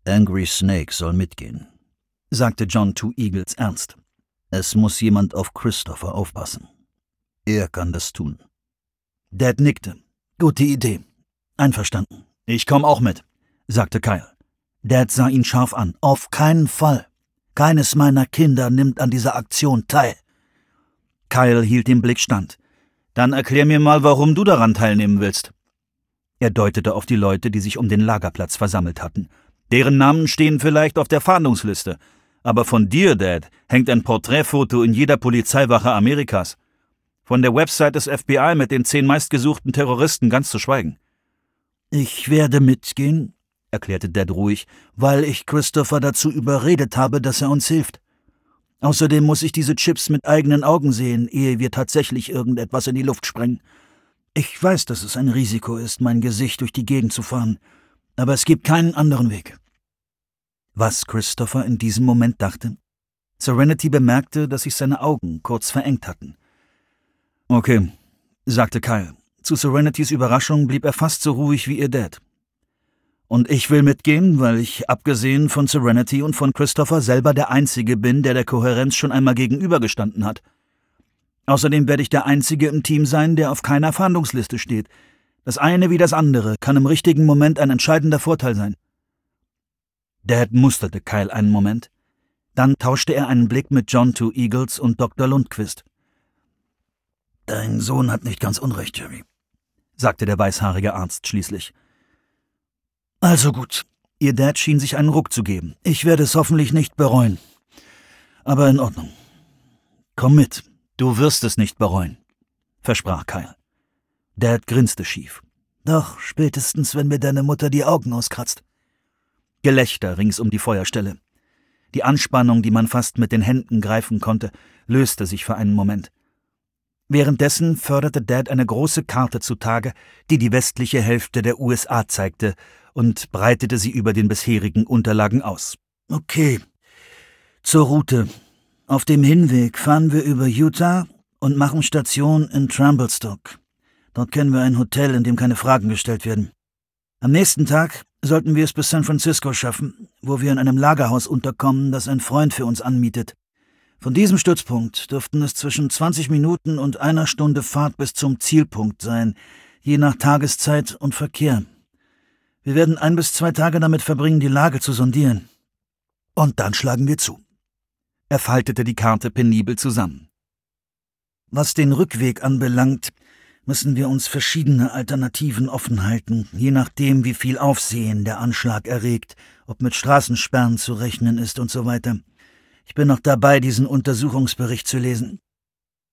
Angry Snake soll mitgehen, sagte John Two Eagles ernst. Es muss jemand auf Christopher aufpassen. Er kann das tun. Dad nickte. Gute Idee. Einverstanden. Ich komme auch mit, sagte Kyle. Dad sah ihn scharf an. Auf keinen Fall. Keines meiner Kinder nimmt an dieser Aktion teil. Kyle hielt den Blick stand. Dann erklär mir mal, warum du daran teilnehmen willst. Er deutete auf die Leute, die sich um den Lagerplatz versammelt hatten. Deren Namen stehen vielleicht auf der Fahndungsliste. Aber von dir, Dad, hängt ein Porträtfoto in jeder Polizeiwache Amerikas. Von der Website des FBI mit den 10 meistgesuchten Terroristen ganz zu schweigen. Ich werde mitgehen, erklärte Dad ruhig, weil ich Christopher dazu überredet habe, dass er uns hilft. Außerdem muss ich diese Chips mit eigenen Augen sehen, ehe wir tatsächlich irgendetwas in die Luft sprengen. Ich weiß, dass es ein Risiko ist, mein Gesicht durch die Gegend zu fahren, aber es gibt keinen anderen Weg. Was Christopher in diesem Moment dachte? Serenity bemerkte, dass sich seine Augen kurz verengt hatten. Okay, sagte Kyle. Zu Serenitys Überraschung blieb er fast so ruhig wie ihr Dad. Und ich will mitgehen, weil ich, abgesehen von Serenity und von Christopher, selber der Einzige bin, der Kohärenz schon einmal gegenübergestanden hat. Außerdem werde ich der Einzige im Team sein, der auf keiner Fahndungsliste steht. Das eine wie das andere kann im richtigen Moment ein entscheidender Vorteil sein. Dad musterte Kyle einen Moment. Dann tauschte er einen Blick mit John Two Eagles und Dr. Lundquist. »Dein Sohn hat nicht ganz unrecht, Jerry«, sagte der weißhaarige Arzt schließlich. »Also gut.« Ihr Dad schien sich einen Ruck zu geben. »Ich werde es hoffentlich nicht bereuen. Aber in Ordnung. Komm mit. Du wirst es nicht bereuen«, versprach Kyle. Dad grinste schief. »Doch, spätestens, wenn mir deine Mutter die Augen auskratzt.« Gelächter rings um die Feuerstelle. Die Anspannung, die man fast mit den Händen greifen konnte, löste sich für einen Moment. Währenddessen förderte Dad eine große Karte zutage, die die westliche Hälfte der USA zeigte, und breitete sie über den bisherigen Unterlagen aus. Okay, zur Route. Auf dem Hinweg fahren wir über Utah und machen Station in Trumbullstock. Dort kennen wir ein Hotel, in dem keine Fragen gestellt werden. Am nächsten Tag sollten wir es bis San Francisco schaffen, wo wir in einem Lagerhaus unterkommen, das ein Freund für uns anmietet. Von diesem Stützpunkt dürften es zwischen 20 Minuten und 1 Stunde Fahrt bis zum Zielpunkt sein, je nach Tageszeit und Verkehr. Wir werden 1 bis 2 Tage damit verbringen, die Lage zu sondieren. Und dann schlagen wir zu. Er faltete die Karte penibel zusammen. Was den Rückweg anbelangt, müssen wir uns verschiedene Alternativen offen halten, je nachdem, wie viel Aufsehen der Anschlag erregt, ob mit Straßensperren zu rechnen ist und so weiter. Ich bin noch dabei, diesen Untersuchungsbericht zu lesen.